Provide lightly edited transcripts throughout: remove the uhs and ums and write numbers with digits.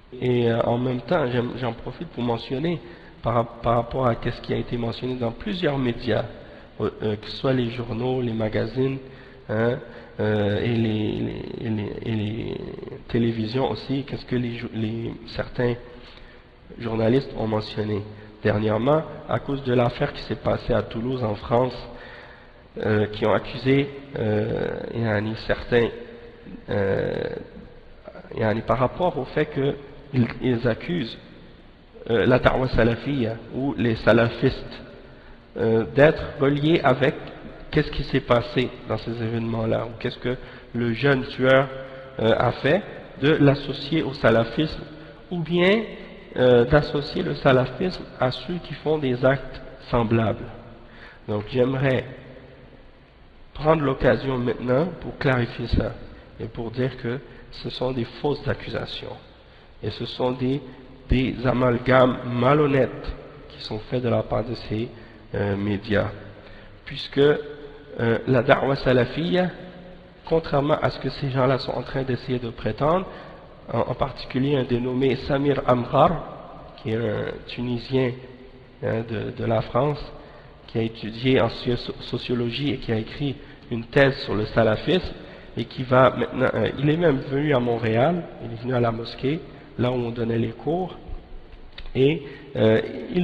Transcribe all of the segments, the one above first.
En même temps, j'en profite pour mentionner par rapport à ce qui a été mentionné dans plusieurs médias, que ce soit les journaux, les magazines, hein, et les télévisions aussi, qu'est-ce que certains journalistes ont mentionné dernièrement, à cause de l'affaire qui s'est passée à Toulouse en France, qui ont accusé certains par rapport au fait qu'ils accusent la da'wa salafiyya ou les salafistes d'être reliés avec qu'est-ce qui s'est passé dans ces événements-là, ou qu'est-ce que le jeune tueur a fait, de l'associer au salafisme, ou bien d'associer le salafisme à ceux qui font des actes semblables. Donc j'aimerais prendre l'occasion maintenant pour clarifier ça, et pour dire que ce sont des fausses accusations, et ce sont des amalgames malhonnêtes qui sont faits de la part de ces médias, puisque la da'wa salafiyya, contrairement à ce que ces gens-là sont en train d'essayer de prétendre, en particulier un dénommé Samir Amghar, qui est un Tunisien de la France, qui a étudié en sociologie et qui a écrit une thèse sur le salafisme, et qui va maintenant, il est même venu à Montréal, il est venu à la mosquée, là où on donnait les cours, et il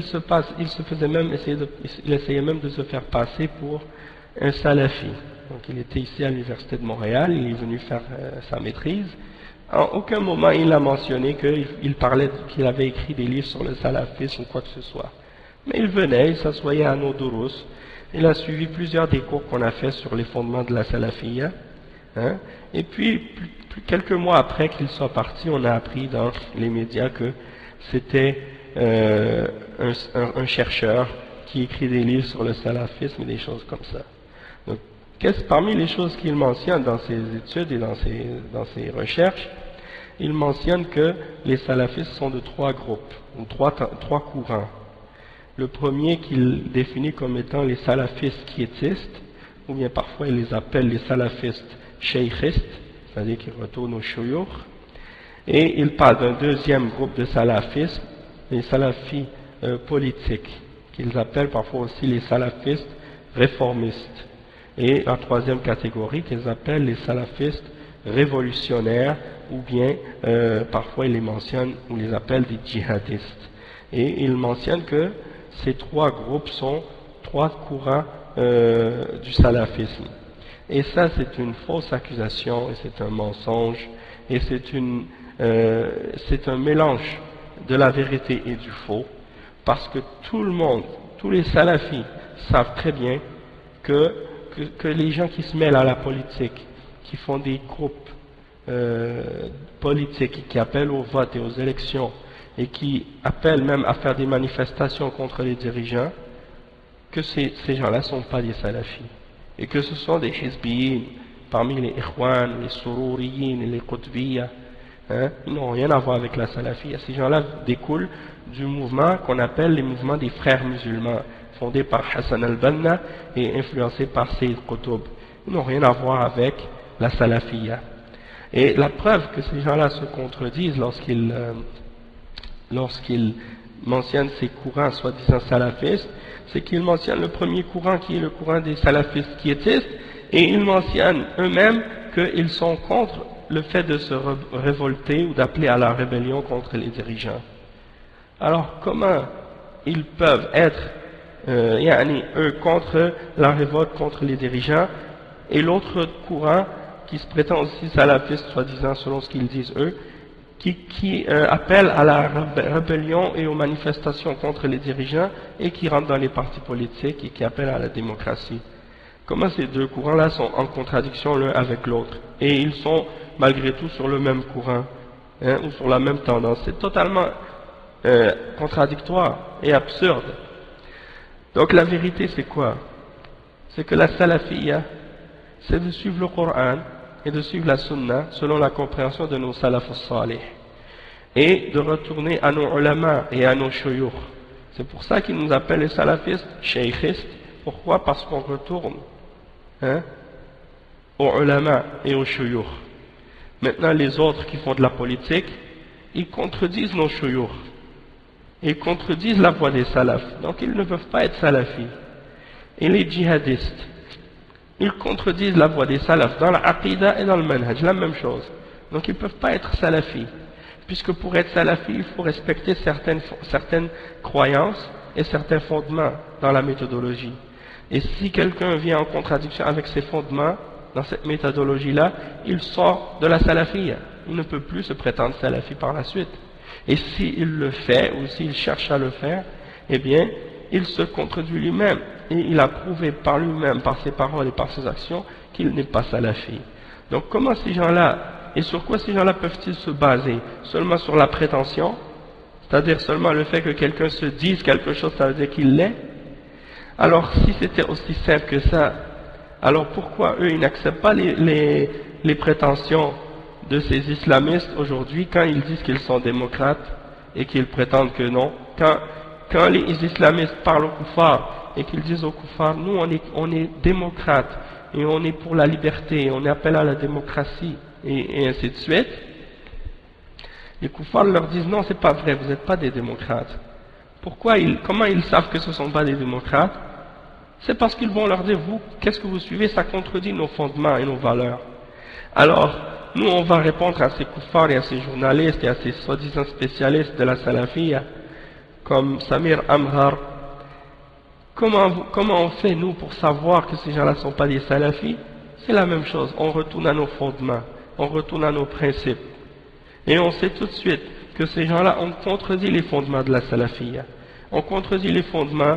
essayait même de se faire passer pour un salafi. Donc il était ici à l'université de Montréal, il est venu faire sa maîtrise. En aucun moment il a mentionné qu'il avait écrit des livres sur le salafisme ou quoi que ce soit. Mais il venait, il s'assoyait à nos durus, il a suivi plusieurs des cours qu'on a fait sur les fondements de la salafiyya, hein, et puis quelques mois après qu'il soit parti, on a appris dans les médias que c'était un chercheur qui écrit des livres sur le salafisme et des choses comme ça. Donc, parmi les choses qu'il mentionne dans ses études et dans ses recherches, il mentionne que les salafistes sont de trois groupes, ou trois courants. Le premier qu'il définit comme étant les salafistes quiétistes, ou bien parfois il les appelle les salafistes cheikhistes, c'est-à-dire qu'ils retournent au shuyukh. Et il parle d'un deuxième groupe de salafistes, les salafis politiques, qu'ils appellent parfois aussi les salafistes réformistes. Et la troisième catégorie qu'ils appellent les salafistes révolutionnaires, ou bien parfois ils les mentionnent ou les appellent des djihadistes. Et ils mentionnent que ces trois groupes sont trois courants du salafisme. Et ça, c'est une fausse accusation, et c'est un mensonge, et c'est un mélange de la vérité et du faux, parce que tout le monde, tous les salafis savent très bien que les gens qui se mêlent à la politique, qui font des groupes politiques, qui appellent au vote et aux élections, et qui appellent même à faire des manifestations contre les dirigeants, que ces gens-là ne sont pas des salafis, et que ce sont des hizbiyin, parmi les ikhwan, les sururiyin, les qutbiyya, hein, ils n'ont rien à voir avec la salafia. Ces gens-là découlent du mouvement qu'on appelle les mouvements des frères musulmans, fondé par Hassan al-Banna et influencé par Sayyid Qutb. Ils n'ont rien à voir avec la salafia. Et la preuve que ces gens-là se contredisent lorsqu'ils mentionnent ces courants soi-disant salafistes, c'est qu'ils mentionnent le premier courant qui est le courant des salafistes quiétistes, et ils mentionnent eux-mêmes qu'ils sont contre le fait de se révolter ou d'appeler à la rébellion contre les dirigeants. Alors comment ils peuvent être eux contre la révolte contre les dirigeants, et l'autre courant qui se prétend aussi salafiste, soi-disant selon ce qu'ils disent eux, qui appelle à la rébellion et aux manifestations contre les dirigeants, et qui rentre dans les partis politiques et qui appelle à la démocratie. Comment ces deux courants-là sont en contradiction l'un avec l'autre, et ils sont malgré tout sur le même courant, hein, ou sur la même tendance? C'est totalement contradictoire et absurde. Donc la vérité c'est quoi? C'est que la salafiyya, c'est de suivre le Coran et de suivre la Sunna selon la compréhension de nos salafus salih, et de retourner à nos ulama et à nos shuyukh. C'est pour ça qu'ils nous appellent les salafistes cheikhistes. Pourquoi? Parce qu'on retourne, hein, aux ulama et aux shuyukh. Maintenant les autres qui font de la politique, ils contredisent nos shuyukh, ils contredisent la voie des salafs, donc ils ne peuvent pas être salafis. Et les djihadistes, ils contredisent la voie des salafs dans la aqidah et dans le manhaj, la même chose. Donc ils ne peuvent pas être salafis, puisque pour être salafi, il faut respecter certaines croyances et certains fondements dans la méthodologie. Et si quelqu'un vient en contradiction avec ces fondements, dans cette méthodologie-là, il sort de la salafiyya. Il ne peut plus se prétendre salafi par la suite. Et s'il le fait, ou s'il cherche à le faire, eh bien, il se contredit lui-même. Et il a prouvé par lui-même, par ses paroles et par ses actions, qu'il n'est pas salafi. Donc comment ces gens-là, et sur quoi ces gens-là peuvent-ils se baser? Seulement sur la prétention? C'est-à-dire seulement le fait que quelqu'un se dise quelque chose, ça veut dire qu'il l'est? Alors si c'était aussi simple que ça, alors pourquoi eux, ils n'acceptent pas les prétentions de ces islamistes aujourd'hui quand ils disent qu'ils sont démocrates et qu'ils prétendent que non? Quand les islamistes parlent aux koufars et qu'ils disent aux koufars, nous on est démocrates et on est pour la liberté, on appelle à la démocratie et ainsi de suite, les koufars leur disent non, c'est pas vrai, vous n'êtes pas des démocrates. Comment ils savent que ce ne sont pas des démocrates? C'est parce qu'ils vont leur dire, vous, qu'est-ce que vous suivez? Ça contredit nos fondements et nos valeurs. Alors, nous, on va répondre à ces koufars et à ces journalistes et à ces soi-disant spécialistes de la salafiyya, comme Samir Amhar. Comment on fait, nous, pour savoir que ces gens-là ne sont pas des salafis? C'est la même chose. On retourne à nos fondements, on retourne à nos principes. Et on sait tout de suite que ces gens-là ont contredit les fondements de la salafiyya. On contredit les fondements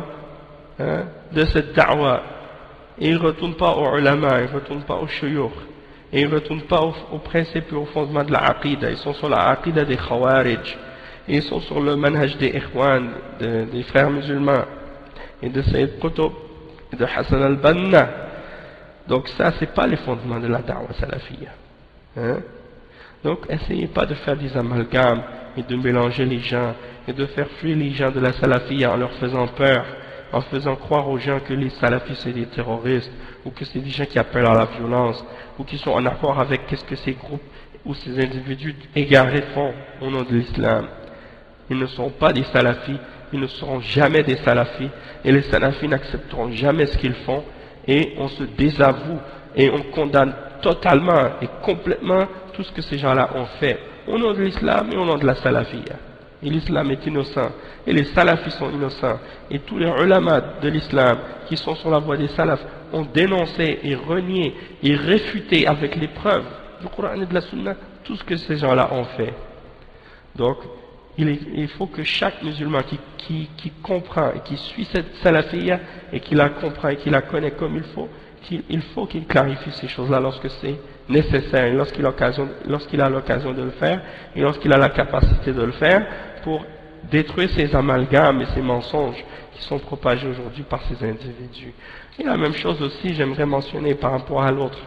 de cette da'wa. Et ils ne retournent pas aux ulama, ils ne retournent pas aux shuyukh. Et ils ne retournent pas aux principes et aux fondements de la aqidah. Ils sont sur la aqidah des khawarij. Et ils sont sur le manhaj des ikhwan, des frères musulmans. Et de Sayyid Qutb, et de Hassan al-Banna. Donc ça, c'est pas les fondements de la da'wa salafiyya. Donc, essayez pas de faire des amalgames et de mélanger les gens et de faire fuir les gens de la salafiyya en leur faisant peur, en faisant croire aux gens que les salafis c'est des terroristes ou que c'est des gens qui appellent à la violence ou qui sont en accord avec ce que ces groupes ou ces individus égarés font au nom de l'islam. Ils ne sont pas des salafis, ils ne seront jamais des salafis et les salafis n'accepteront jamais ce qu'ils font et on se désavoue et on condamne totalement et complètement tout ce que ces gens-là ont fait au nom de l'islam et au nom de la salafiyya. Et l'islam est innocent et les salafis sont innocents et tous les ulama de l'islam qui sont sur la voie des salafs ont dénoncé et renié et réfuté avec les preuves du Coran et de la Sunna tout ce que ces gens-là ont fait. Donc il faut que chaque musulman qui comprend et qui suit cette salafiyya et qui la comprend et qui la connaît comme il faut qu'il clarifie ces choses-là lorsque c'est nécessaire, lorsqu'il a l'occasion de le faire et lorsqu'il a la capacité de le faire pour détruire ces amalgames et ces mensonges qui sont propagés aujourd'hui par ces individus. Et la même chose aussi, j'aimerais mentionner par rapport à l'autre,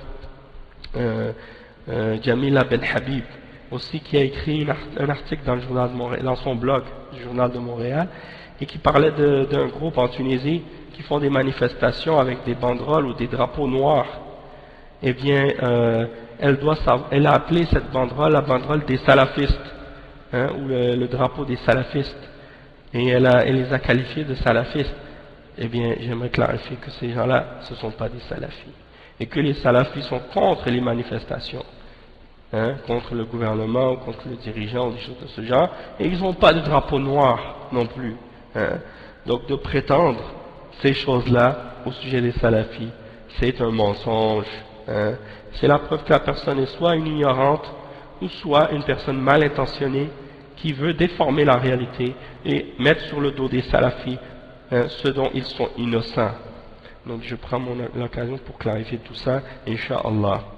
Jamila Ben Habib, aussi qui a écrit un article dans le journal de Montréal, dans son blog du journal de Montréal, et qui parlait d'un groupe en Tunisie qui font des manifestations avec des banderoles ou des drapeaux noirs. Eh bien, elle a appelé cette banderole la banderole des salafistes, ou le drapeau des salafistes, et elle les a qualifiés de salafistes. Eh bien, j'aimerais clarifier que ces gens-là, ce ne sont pas des salafis, et que les salafis sont contre les manifestations, contre le gouvernement ou contre le dirigeant ou des choses de ce genre, et ils n'ont pas de drapeau noir non plus. Donc de prétendre ces choses-là au sujet des salafis, c'est un mensonge. C'est la preuve que la personne est soit une ignorante ou soit une personne mal intentionnée qui veut déformer la réalité et mettre sur le dos des salafis ce dont ils sont innocents. Donc je prends l'occasion pour clarifier tout ça, Inch'Allah.